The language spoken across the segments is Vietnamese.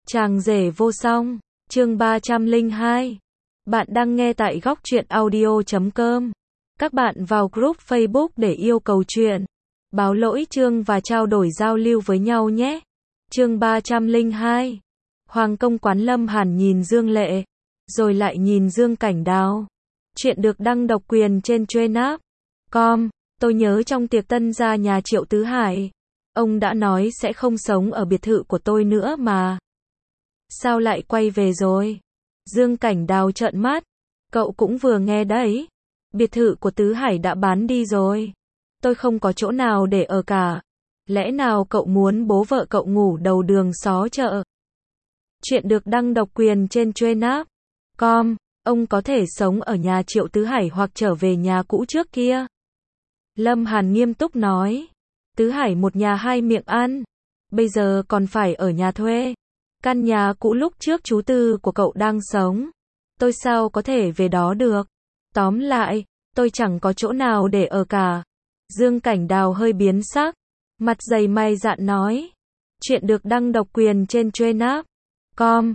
Chàng rể vô song, chương 302. Bạn đang nghe tại góc truyện audio.com. Các bạn vào group Facebook để yêu cầu chuyện, báo lỗi chương và trao đổi giao lưu với nhau nhé. Chương 302. Hoàng công quán. Lâm Hàn nhìn Dương Lệ, rồi lại nhìn Dương Cảnh Đào. Chuyện được đăng độc quyền trên Truyện.com. Tôi nhớ trong tiệc tân gia nhà Triệu Tứ Hải, ông đã nói sẽ không sống ở biệt thự của tôi nữa mà. Sao lại quay về rồi? Dương Cảnh Đào trợn mắt. Cậu cũng vừa nghe đấy. Biệt thự của Tứ Hải đã bán đi rồi. Tôi không có chỗ nào để ở cả. Lẽ nào cậu muốn bố vợ cậu ngủ đầu đường xó chợ? Chuyện được đăng độc quyền trên Truyện.com. Ông có thể sống ở nhà Triệu Tứ Hải hoặc trở về nhà cũ trước kia. Lâm Hàn nghiêm túc nói. Tứ Hải một nhà hai miệng ăn. Bây giờ còn phải ở nhà thuê. Căn nhà cũ lúc trước chú Tư của cậu đang sống. Tôi sao có thể về đó được? Tóm lại, tôi chẳng có chỗ nào để ở cả. Dương Cảnh Đào hơi biến sắc. Mặt dày mày dạn nói. Chuyện được đăng độc quyền trên Truyện.com.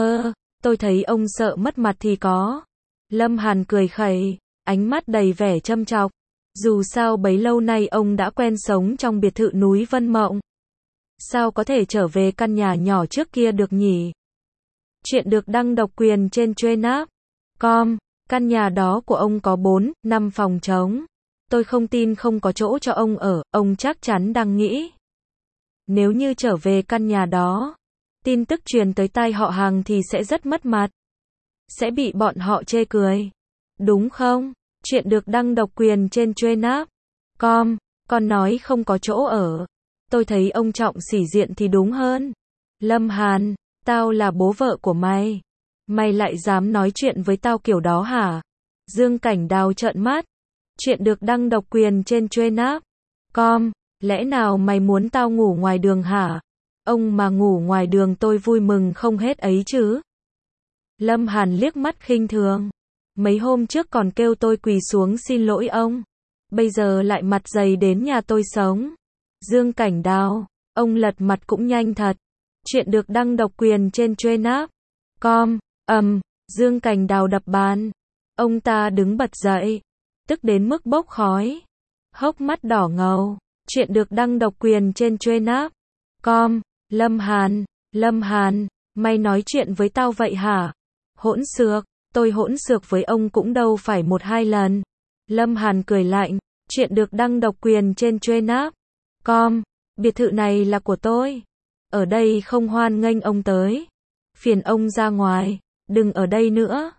Tôi thấy ông sợ mất mặt thì có. Lâm Hàn cười khẩy, ánh mắt đầy vẻ châm chọc. Dù sao bấy lâu nay ông đã quen sống trong biệt thự núi Vân Mộng. Sao có thể trở về căn nhà nhỏ trước kia được nhỉ? Chuyện được đăng độc quyền trên Truyện.com. Căn nhà đó của ông có 4-5 phòng trống. Tôi không tin không có chỗ cho ông ở, ông chắc chắn đang nghĩ. Nếu như trở về căn nhà đó, tin tức truyền tới tai họ Hàng thì sẽ rất mất mặt. Sẽ bị bọn họ chê cười. Đúng không? Chuyện được đăng độc quyền trên Truyện.com. Còn nói không có chỗ ở. Tôi thấy ông trọng sỉ diện thì đúng hơn. Lâm Hàn, tao là bố vợ của mày. Mày lại dám nói chuyện với tao kiểu đó hả? Dương Cảnh Đào trợn mắt. Chuyện được đăng độc quyền trên Truyện.com. Lẽ nào mày muốn tao ngủ ngoài đường hả? Ông mà ngủ ngoài đường tôi vui mừng không hết ấy chứ. Lâm Hàn liếc mắt khinh thường. Mấy hôm trước còn kêu tôi quỳ xuống xin lỗi ông. Bây giờ lại mặt dày đến nhà tôi sống. Dương Cảnh Đào, ông lật mặt cũng nhanh thật. Chuyện được đăng độc quyền trên Truyện.com. Dương Cảnh Đào đập bàn. Ông ta đứng bật dậy, tức đến mức bốc khói, hốc mắt đỏ ngầu. Chuyện được đăng độc quyền trên Truyện.com. Lâm Hàn, mày nói chuyện với tao vậy hả? Hỗn xược, tôi hỗn xược với ông cũng đâu phải 1-2 lần. Lâm Hàn cười lạnh. Chuyện được đăng độc quyền trên Truyện.com. Biệt thự này là của tôi. Ở đây không hoan nghênh ông tới. Phiền ông ra ngoài, đừng ở đây nữa.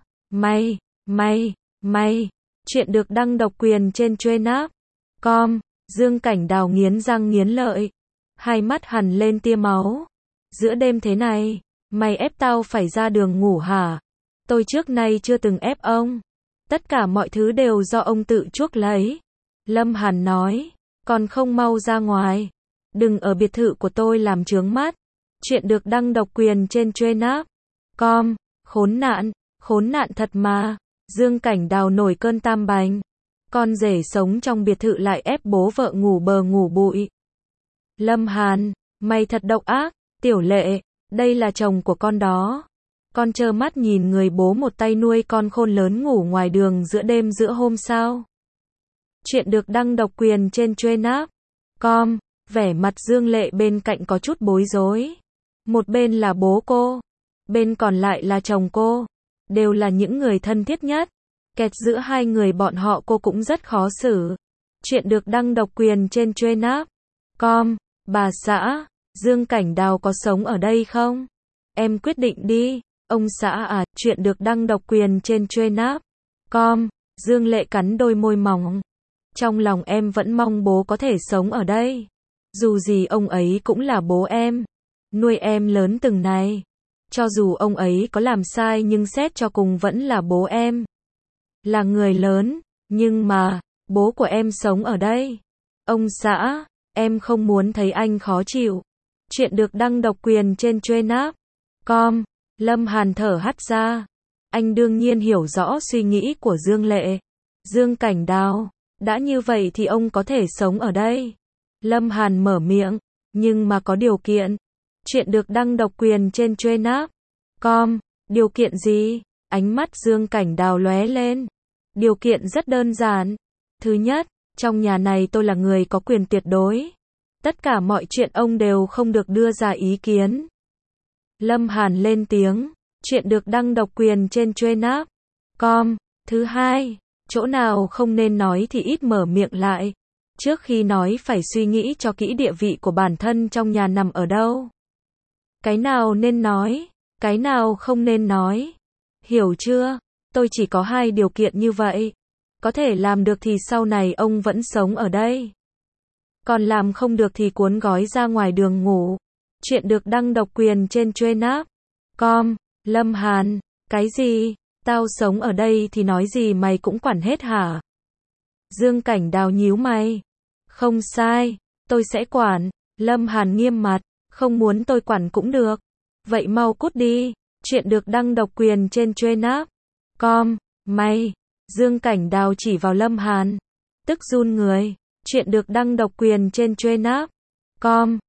Mày. Chuyện được đăng độc quyền trên Truyện.com. Dương Cảnh Đào nghiến răng nghiến lợi, hai mắt hằn lên tia máu. Giữa đêm thế này, mày ép tao phải ra đường ngủ hả? Tôi trước nay chưa từng ép ông. Tất cả mọi thứ đều do ông tự chuốc lấy. Lâm Hàn nói, còn không mau ra ngoài. Đừng ở biệt thự của tôi làm chướng mắt. Chuyện được đăng độc quyền trên Truyện.com. Khốn nạn thật mà. Dương Cảnh Đào nổi cơn tam bành. Con rể sống trong biệt thự lại ép bố vợ ngủ bờ ngủ bụi. Lâm Hàn, mày thật độc ác. Tiểu Lệ, đây là chồng của con đó. Con trơ mắt nhìn người bố một tay nuôi con khôn lớn ngủ ngoài đường giữa đêm giữa hôm sao? Chuyện được đăng độc quyền trên Truyện.com. Vẻ mặt Dương Lệ bên cạnh có chút bối rối. Một bên là bố cô, bên còn lại là chồng cô. Đều là những người thân thiết nhất. Kẹt giữa hai người bọn họ cô cũng rất khó xử. Chuyện được đăng độc quyền trên Truyện.com. Bà xã, Dương Cảnh Đào có sống ở đây không? Em quyết định đi. Ông xã à? Chuyện được đăng độc quyền trên Truyện.com. Dương Lệ cắn đôi môi mỏng. Trong lòng em vẫn mong bố có thể sống ở đây. Dù gì ông ấy cũng là bố em, nuôi em lớn từng này. Cho dù ông ấy có làm sai nhưng xét cho cùng vẫn là bố em. Là người lớn, nhưng mà, bố của em sống ở đây. Ông xã, em không muốn thấy anh khó chịu. Chuyện được đăng độc quyền trên Truyện.com. Lâm Hàn thở hắt ra. Anh đương nhiên hiểu rõ suy nghĩ của Dương Lệ. Dương Cảnh Đào, đã như vậy thì ông có thể sống ở đây. Lâm Hàn mở miệng, nhưng mà có điều kiện. Chuyện được đăng độc quyền trên Truyện.com. Điều kiện gì? Ánh mắt Dương Cảnh Đào lóe lên. Điều kiện rất đơn giản. Thứ nhất, trong nhà này tôi là người có quyền tuyệt đối. Tất cả mọi chuyện ông đều không được đưa ra ý kiến. Lâm Hàn lên tiếng. Chuyện được đăng độc quyền trên Truyện.com. Thứ hai, chỗ nào không nên nói thì ít mở miệng lại. Trước khi nói phải suy nghĩ cho kỹ địa vị của bản thân trong nhà nằm ở đâu. Cái nào nên nói, cái nào không nên nói. Hiểu chưa? Tôi chỉ có 2 điều kiện như vậy. Có thể làm được thì sau này ông vẫn sống ở đây. Còn làm không được thì cuốn gói ra ngoài đường ngủ. Chuyện được đăng độc quyền trên Truyện.com. Lâm Hàn, cái gì? Tao sống ở đây thì nói gì mày cũng quản hết hả? Dương Cảnh Đào nhíu mày. Không sai, tôi sẽ quản. Lâm Hàn nghiêm mặt. Không muốn tôi quản cũng được. Vậy mau cút đi. Chuyện được đăng độc quyền trên Truyện.com. Mày. Dương Cảnh Đào chỉ vào Lâm Hàn. Tức run người. Chuyện được đăng độc quyền trên Truyện.com.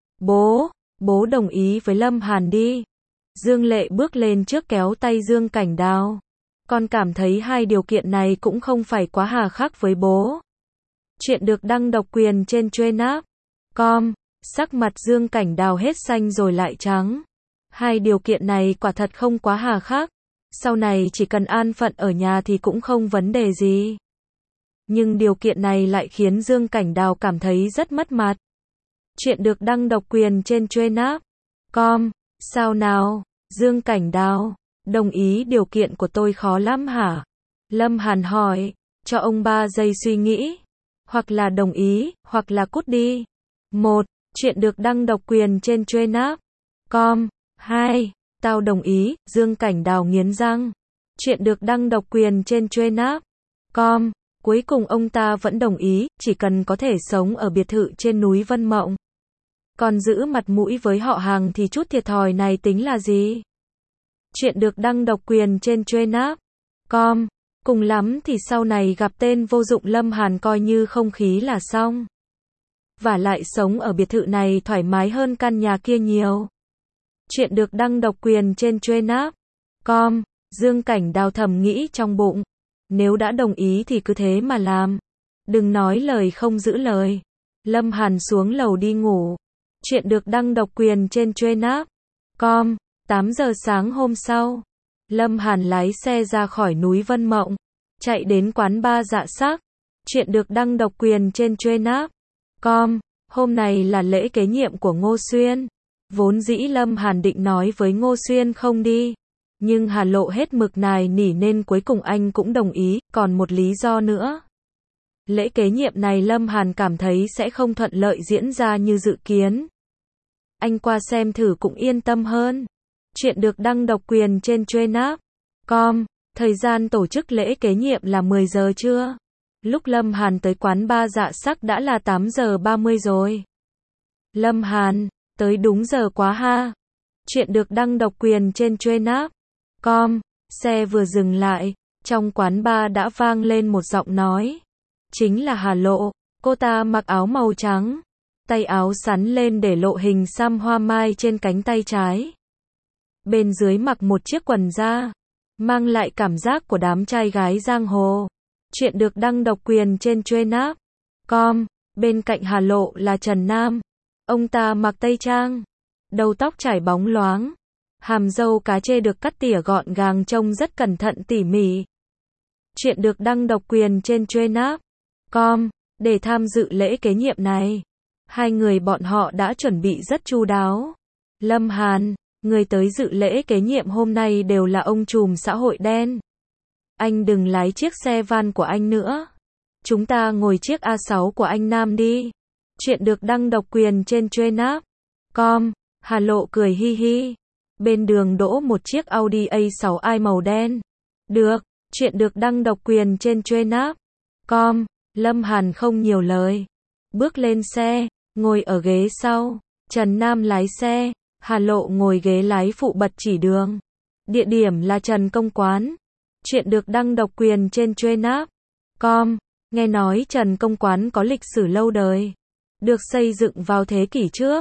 Bố đồng ý với Lâm Hàn đi. Dương Lệ bước lên trước kéo tay Dương Cảnh Đào. Con cảm thấy 2 điều kiện này cũng không phải quá hà khắc với bố. Chuyện được đăng độc quyền trên Truyện.com. Sắc mặt Dương Cảnh Đào hết xanh rồi lại trắng. 2 điều kiện này quả thật không quá hà khắc. Sau này chỉ cần an phận ở nhà thì cũng không vấn đề gì. Nhưng điều kiện này lại khiến Dương Cảnh Đào cảm thấy rất mất mặt. Chuyện được đăng độc quyền trên Truyện.com. Sao nào? Dương Cảnh Đào, đồng ý điều kiện của tôi khó lắm hả? Lâm Hàn hỏi, cho ông 3 giây suy nghĩ. Hoặc là đồng ý, hoặc là cút đi. 1. Chuyện được đăng độc quyền trên Truyện.com. 2. Tao đồng ý. Dương Cảnh Đào nghiến răng. Chuyện được đăng độc quyền trên Truyện.com. Cuối cùng ông ta vẫn đồng ý, chỉ cần có thể sống ở biệt thự trên núi Vân Mộng. Còn giữ mặt mũi với họ hàng thì chút thiệt thòi này tính là gì? Chuyện được đăng độc quyền trên Truyện.com. Cùng lắm thì sau này gặp tên vô dụng Lâm Hàn coi như không khí là xong. Vả lại sống ở biệt thự này thoải mái hơn căn nhà kia nhiều. Chuyện được đăng độc quyền trên Truyện.com. Dương Cảnh Đào thầm nghĩ trong bụng. Nếu đã đồng ý thì cứ thế mà làm. Đừng nói lời không giữ lời. Lâm Hàn xuống lầu đi ngủ. Chuyện được đăng độc quyền trên Truyện.com. 8 giờ sáng hôm sau, Lâm Hàn lái xe ra khỏi núi Vân Mộng, chạy đến quán bar Dạ Sắc. Chuyện được đăng độc quyền trên Truyện.com. Hôm nay là lễ kế nhiệm của Ngô Xuyên. Vốn dĩ Lâm Hàn định nói với Ngô Xuyên không đi, nhưng Hà Lộ hết mực nài nỉ nên cuối cùng anh cũng đồng ý, còn một lý do nữa. Lễ kế nhiệm này Lâm Hàn cảm thấy sẽ không thuận lợi diễn ra như dự kiến. Anh qua xem thử cũng yên tâm hơn. Chuyện được đăng độc quyền trên Truyện.com. Thời gian tổ chức lễ kế nhiệm là 10 giờ trưa. Lúc Lâm Hàn tới quán bar Dạ Sắc đã là 8 giờ 30 rồi. Lâm Hàn, tới đúng giờ quá ha. Chuyện được đăng độc quyền trên Truyện.com. Xe vừa dừng lại, trong quán bar đã vang lên một giọng nói. Chính là Hà Lộ, cô ta mặc áo màu trắng. Tay áo sắn lên để lộ hình xăm hoa mai trên cánh tay trái. Bên dưới mặc một chiếc quần da, mang lại cảm giác của đám trai gái giang hồ. Chuyện được đăng độc quyền trên Truyện.com. Bên cạnh Hà Lộ là Trần Nam. Ông ta mặc tây trang, đầu tóc trải bóng loáng, hàm râu cá chê được cắt tỉa gọn gàng trông rất cẩn thận tỉ mỉ. Chuyện được đăng độc quyền trên Truyện.com. Để tham dự lễ kế nhiệm này, 2 người bọn họ đã chuẩn bị rất chu đáo. Lâm Hàn, người tới dự lễ kế nhiệm hôm nay đều là ông trùm xã hội đen. Anh đừng lái chiếc xe van của anh nữa. Chúng ta ngồi chiếc A6 của anh Nam đi. Chuyện được đăng độc quyền trên Truyện.com. Hà Lộ cười hi hi. Bên đường đỗ một chiếc Audi A6i màu đen. Được, chuyện được đăng độc quyền trên Truyện.com. Lâm Hàn không nhiều lời. Bước lên xe, ngồi ở ghế sau. Trần Nam lái xe, Hà Lộ ngồi ghế lái phụ bật chỉ đường. Địa điểm là Trần Công Quán. Chuyện được đăng độc quyền trên Truyện.com. Nghe nói Trần Công Quán có lịch sử lâu đời, được xây dựng vào thế kỷ trước.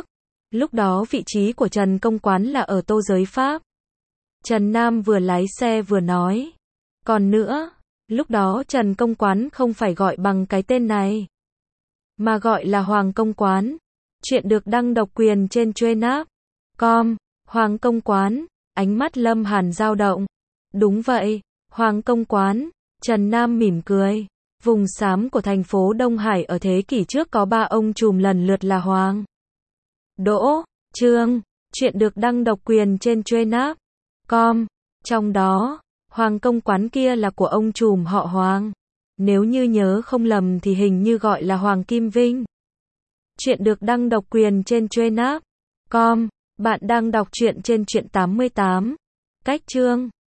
Lúc đó vị trí của Trần Công Quán là ở Tô Giới Pháp. Trần Nam vừa lái xe vừa nói. Còn nữa, lúc đó Trần Công Quán không phải gọi bằng cái tên này, mà gọi là Hoàng Công Quán. Chuyện được đăng độc quyền trên Truyện.com. Hoàng Công Quán, ánh mắt Lâm Hàn dao động. Đúng vậy, Hoàng Công Quán. Trần Nam mỉm cười. Vùng xám của thành phố Đông Hải ở thế kỷ trước có 3 ông trùm lần lượt là Hoàng, Đỗ, Trương. Chuyện được đăng độc quyền trên Truyện.com. Trong đó, Hoàng Công Quán kia là của ông trùm họ Hoàng. Nếu như nhớ không lầm thì hình như gọi là Hoàng Kim Vinh. Chuyện được đăng độc quyền trên Truyện.com. Bạn đang đọc truyện trên Truyện 88. Cách chương